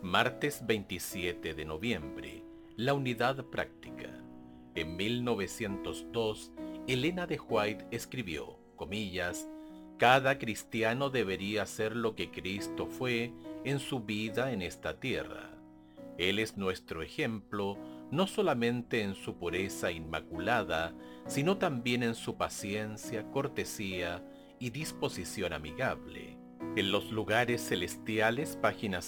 Martes 27 de noviembre, la unidad práctica. En 1902, Elena de White escribió, comillas, cada cristiano debería ser lo que Cristo fue en su vida en esta tierra. Él es nuestro ejemplo, no solamente en su pureza inmaculada, sino también en su paciencia, cortesía y disposición amigable. En los lugares celestiales, página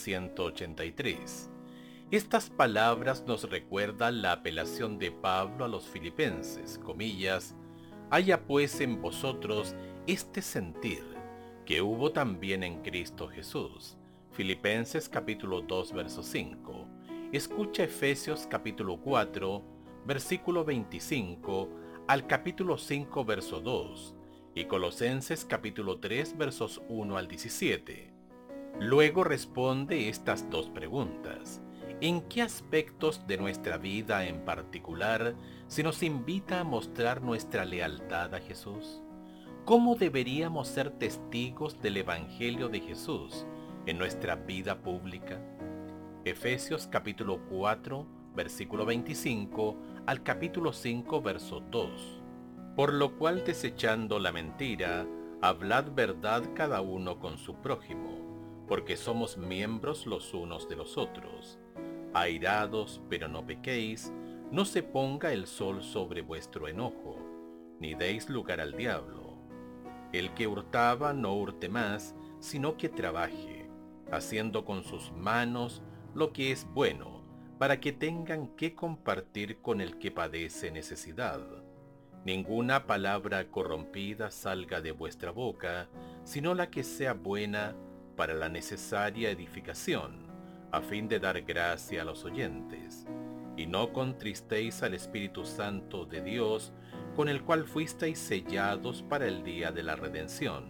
183. Estas palabras nos recuerdan la apelación de Pablo a los filipenses, comillas, haya pues en vosotros este sentir, que hubo también en Cristo Jesús. Filipenses capítulo 2, verso 5. Escucha Efesios capítulo 4, versículo 25 al capítulo 5, verso 2, y Colosenses capítulo 3, versos 1 al 17. Luego responde estas dos preguntas. ¿En qué aspectos de nuestra vida en particular se nos invita a mostrar nuestra lealtad a Jesús? ¿Cómo deberíamos ser testigos del Evangelio de Jesús en nuestra vida pública? Efesios capítulo 4, versículo 25 al capítulo 5, verso 2. Por lo cual, desechando la mentira, hablad verdad cada uno con su prójimo, porque somos miembros los unos de los otros. Airados, pero no pequéis, no se ponga el sol sobre vuestro enojo, ni deis lugar al diablo. El que hurtaba no hurte más, sino que trabaje, haciendo con sus manos lo que es bueno, para que tengan que compartir con el que padece necesidad. Ninguna palabra corrompida salga de vuestra boca, sino la que sea buena para la necesaria edificación, a fin de dar gracia a los oyentes. Y no contristéis al Espíritu Santo de Dios, con el cual fuisteis sellados para el día de la redención.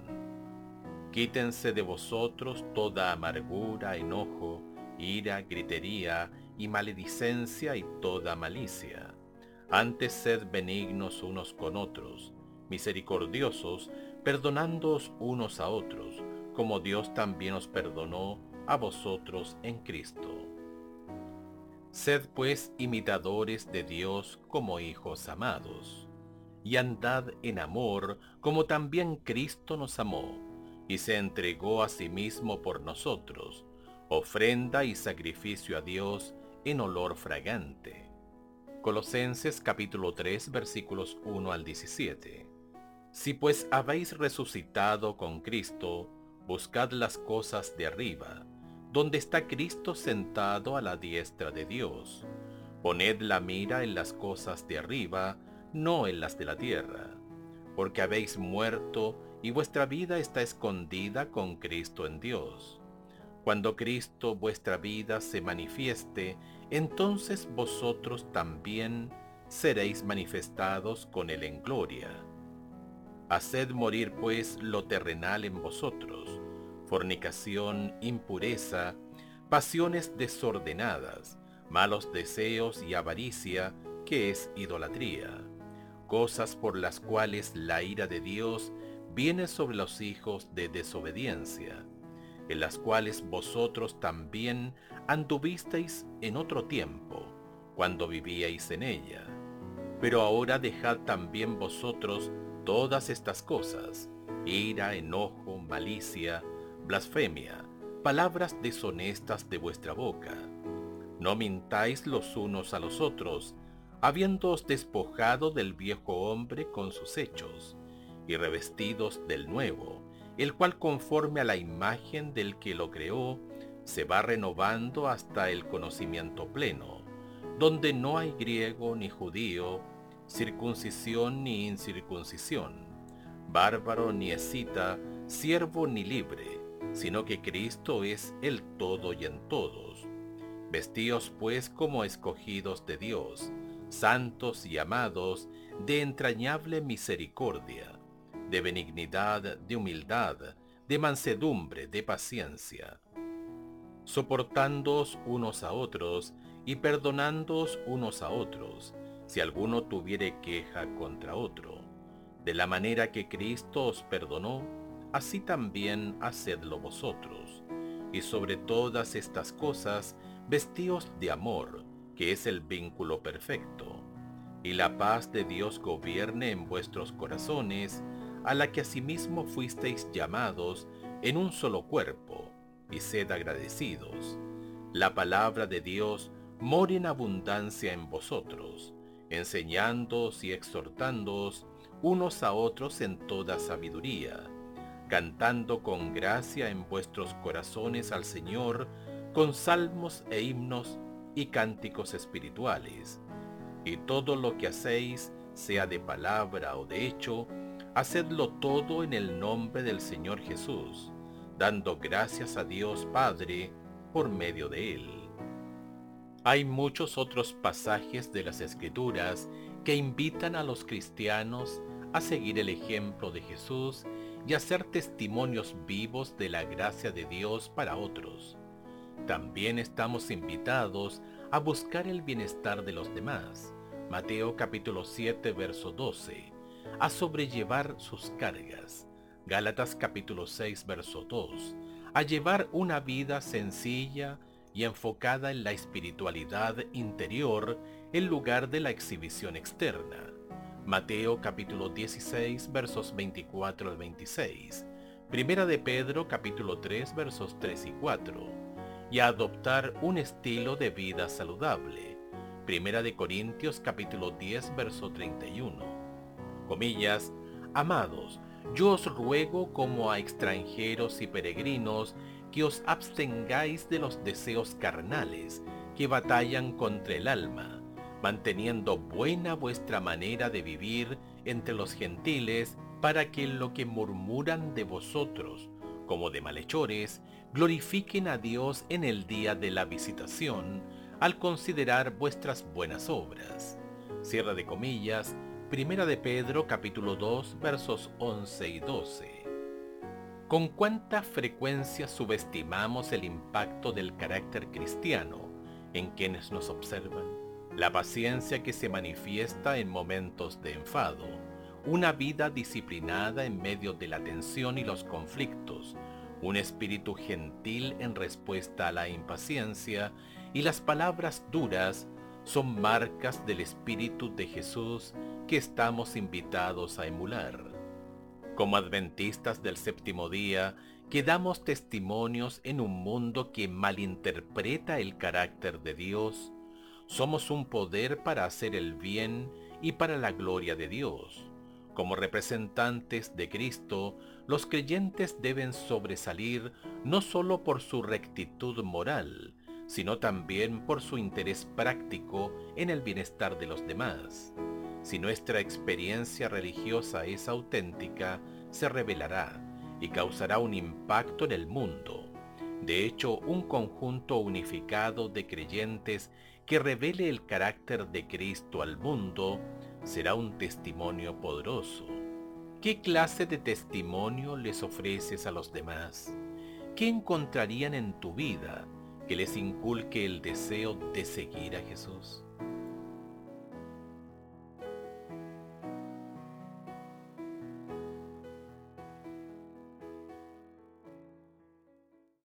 Quítense de vosotros toda amargura, enojo, ira, gritería y maledicencia y toda malicia. Antes sed benignos unos con otros, misericordiosos, perdonándoos unos a otros, como Dios también os perdonó a vosotros en Cristo. Sed pues imitadores de Dios como hijos amados, y andad en amor como también Cristo nos amó, y se entregó a sí mismo por nosotros, ofrenda y sacrificio a Dios en olor fragante. Colosenses capítulo 3 versículos 1 al 17. Si pues habéis resucitado con Cristo, buscad las cosas de arriba, donde está Cristo sentado a la diestra de Dios. Poned la mira en las cosas de arriba, no en las de la tierra, porque habéis muerto y vuestra vida está escondida con Cristo en Dios. Cuando Cristo vuestra vida se manifieste, entonces vosotros también seréis manifestados con Él en gloria. Haced morir pues lo terrenal en vosotros, fornicación, impureza, pasiones desordenadas, malos deseos y avaricia, que es idolatría, cosas por las cuales la ira de Dios viene sobre los hijos de desobediencia, en las cuales vosotros también anduvisteis en otro tiempo, cuando vivíais en ella. Pero ahora dejad también vosotros todas estas cosas, ira, enojo, malicia, blasfemia, palabras deshonestas de vuestra boca. No mintáis los unos a los otros, habiéndoos despojado del viejo hombre con sus hechos, y revestidos del nuevo, el cual conforme a la imagen del que lo creó, se va renovando hasta el conocimiento pleno, donde no hay griego ni judío, circuncisión ni incircuncisión, bárbaro ni escita, siervo ni libre, sino que Cristo es el todo y en todos. Vestíos pues como escogidos de Dios, santos y amados, de entrañable misericordia, de benignidad, de humildad, de mansedumbre, de paciencia, soportándoos unos a otros y perdonándoos unos a otros, si alguno tuviere queja contra otro. De la manera que Cristo os perdonó, así también hacedlo vosotros. y sobre todas estas cosas, vestíos de amor, que es el vínculo perfecto. Y la paz de Dios gobierne en vuestros corazones, a la que asimismo fuisteis llamados en un solo cuerpo, y sed agradecidos. La palabra de Dios more en abundancia en vosotros, enseñándoos y exhortándoos unos a otros en toda sabiduría, cantando con gracia en vuestros corazones al Señor, con salmos e himnos y cánticos espirituales. Y todo lo que hacéis, sea de palabra o de hecho, hacedlo todo en el nombre del Señor Jesús, dando gracias a Dios Padre por medio de Él. Hay muchos otros pasajes de las Escrituras que invitan a los cristianos a seguir el ejemplo de Jesús y a ser testimonios vivos de la gracia de Dios para otros. También estamos invitados a buscar el bienestar de los demás, Mateo capítulo 7, verso 12, a sobrellevar sus cargas, Gálatas capítulo 6, verso 2, a llevar una vida sencilla y enfocada en la espiritualidad interior en lugar de la exhibición externa, Mateo capítulo 16, versos 24 al 26, Primera de Pedro capítulo 3, versos 3 y 4, y a adoptar un estilo de vida saludable. Primera de Corintios capítulo 10 verso 31. Comillas, amados, yo os ruego como a extranjeros y peregrinos que os abstengáis de los deseos carnales que batallan contra el alma, manteniendo buena vuestra manera de vivir entre los gentiles, para que en lo que murmuran de vosotros, como de malhechores, glorifiquen a Dios en el día de la visitación, al considerar vuestras buenas obras. Cierra de comillas, Primera de Pedro capítulo 2 versos 11 y 12. ¿Con cuánta frecuencia subestimamos el impacto del carácter cristiano en quienes nos observan? La paciencia que se manifiesta en momentos de enfado, una vida disciplinada en medio de la tensión y los conflictos, un espíritu gentil en respuesta a la impaciencia y las palabras duras son marcas del Espíritu de Jesús que estamos invitados a emular. Como adventistas del séptimo día, que damos testimonios en un mundo que malinterpreta el carácter de Dios, somos un poder para hacer el bien y para la gloria de Dios. Como representantes de Cristo, los creyentes deben sobresalir no solo por su rectitud moral, sino también por su interés práctico en el bienestar de los demás. Si nuestra experiencia religiosa es auténtica, se revelará y causará un impacto en el mundo. De hecho, un conjunto unificado de creyentes que revele el carácter de Cristo al mundo será un testimonio poderoso. ¿Qué clase de testimonio les ofreces a los demás? ¿Qué encontrarían en tu vida que les inculque el deseo de seguir a Jesús?